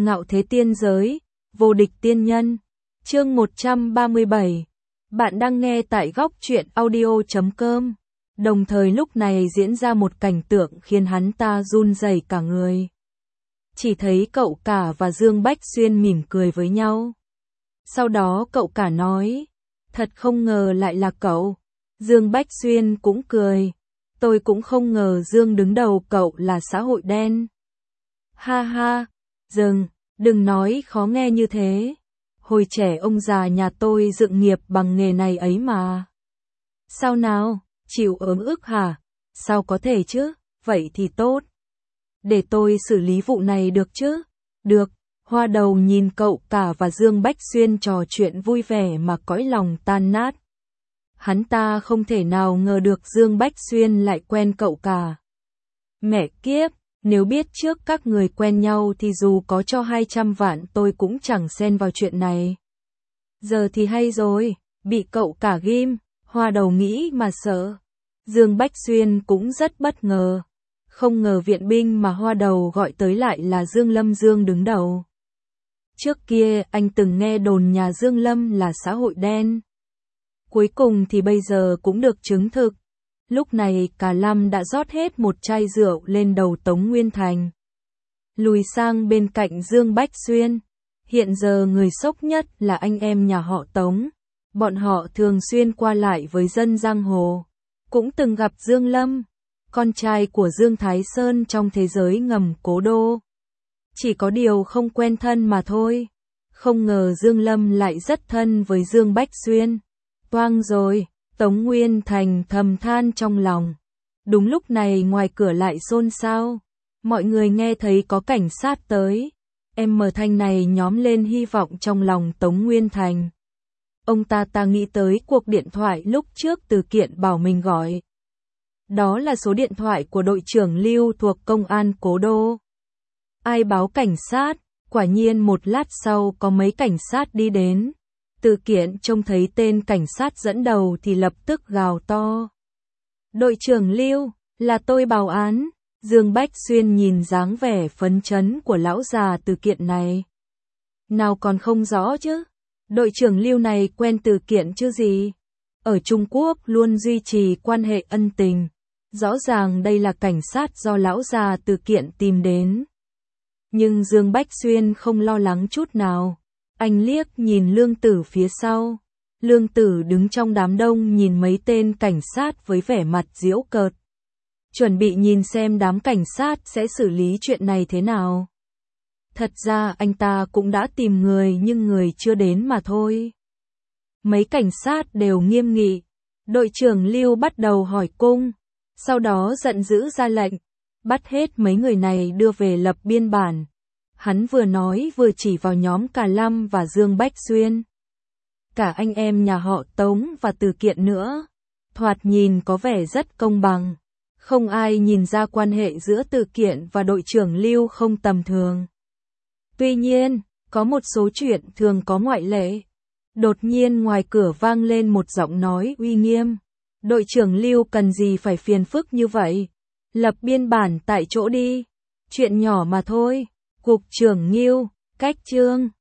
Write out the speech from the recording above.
Ngạo thế tiên giới, vô địch tiên nhân. Chương 137. Bạn đang nghe tại góc truyện audio.com. Đồng thời lúc này diễn ra một cảnh tượng khiến hắn ta run rẩy cả người. Chỉ thấy cậu cả và Dương Bách Xuyên mỉm cười với nhau. Sau đó cậu cả nói, thật không ngờ lại là cậu. Dương Bách Xuyên cũng cười, tôi cũng không ngờ Dương đứng đầu cậu là xã hội đen. Ha ha, đừng nói khó nghe như thế. Hồi trẻ ông già nhà tôi dựng nghiệp bằng nghề này ấy mà. Sao nào, chịu ấm ức hả? Sao có thể chứ, vậy thì tốt. Để tôi xử lý vụ này được chứ? Được, Hoa Đầu nhìn cậu cả và Dương Bách Xuyên trò chuyện vui vẻ mà cõi lòng tan nát. Hắn ta không thể nào ngờ được Dương Bách Xuyên lại quen cậu cả. Mẹ kiếp, nếu biết trước các người quen nhau thì dù có cho 200 vạn tôi cũng chẳng xen vào chuyện này. Giờ thì hay rồi, bị cậu cả ghim, Hoa Đầu nghĩ mà sợ. Dương Bách Xuyên cũng rất bất ngờ. Không ngờ viện binh mà Hoa Đầu gọi tới lại là Dương Lâm Dương đứng đầu. Trước kia anh từng nghe đồn nhà Dương Lâm là xã hội đen. Cuối cùng thì bây giờ cũng được chứng thực. Lúc này cả Lâm đã rót hết một chai rượu lên đầu Tống Nguyên Thành. Lùi sang bên cạnh Dương Bách Xuyên. Hiện giờ người sốc nhất là anh em nhà họ Tống. Bọn họ thường xuyên qua lại với dân giang hồ. Cũng từng gặp Dương Lâm, con trai của Dương Thái Sơn trong thế giới ngầm Cố Đô. Chỉ có điều không quen thân mà thôi. Không ngờ Dương Lâm lại rất thân với Dương Bách Xuyên. Toang rồi, Tống Nguyên Thành thầm than trong lòng. Đúng lúc này ngoài cửa lại xôn xao. Mọi người nghe thấy có cảnh sát tới. Em mở thanh này nhóm lên hy vọng trong lòng Tống Nguyên Thành. Ông ta nghĩ tới cuộc điện thoại lúc trước Từ Kiện bảo mình gọi. Đó là số điện thoại của đội trưởng Lưu thuộc công an Cố Đô. Ai báo cảnh sát? Quả nhiên một lát sau có mấy cảnh sát đi đến. Từ Kiện trông thấy tên cảnh sát dẫn đầu thì lập tức gào to. Đội trưởng Lưu, là tôi báo án. Dương Bách Xuyên nhìn dáng vẻ phấn chấn của lão già Từ Kiện này. Nào còn không rõ chứ. Đội trưởng Lưu này quen Từ Kiện chứ gì. Ở Trung Quốc luôn duy trì quan hệ ân tình. Rõ ràng đây là cảnh sát do lão già Từ Kiện tìm đến. Nhưng Dương Bách Xuyên không lo lắng chút nào. Anh liếc nhìn Lương Tử phía sau. Lương Tử đứng trong đám đông nhìn mấy tên cảnh sát với vẻ mặt giễu cợt. Chuẩn bị nhìn xem đám cảnh sát sẽ xử lý chuyện này thế nào. Thật ra anh ta cũng đã tìm người nhưng người chưa đến mà thôi. Mấy cảnh sát đều nghiêm nghị. Đội trưởng Lưu bắt đầu hỏi cung. Sau đó giận dữ ra lệnh. Bắt hết mấy người này đưa về lập biên bản. Hắn vừa nói vừa chỉ vào nhóm Cà Lâm và Dương Bách Xuyên. Cả anh em nhà họ Tống và Từ Kiện nữa. Thoạt nhìn có vẻ rất công bằng. Không ai nhìn ra quan hệ giữa Từ Kiện và đội trưởng Lưu không tầm thường. Tuy nhiên, có một số chuyện thường có ngoại lệ. Đột nhiên ngoài cửa vang lên một giọng nói uy nghiêm. Đội trưởng Lưu cần gì phải phiền phức như vậy? Lập biên bản tại chỗ đi. Chuyện nhỏ mà thôi. Cục trưởng Ngưu, cách chương.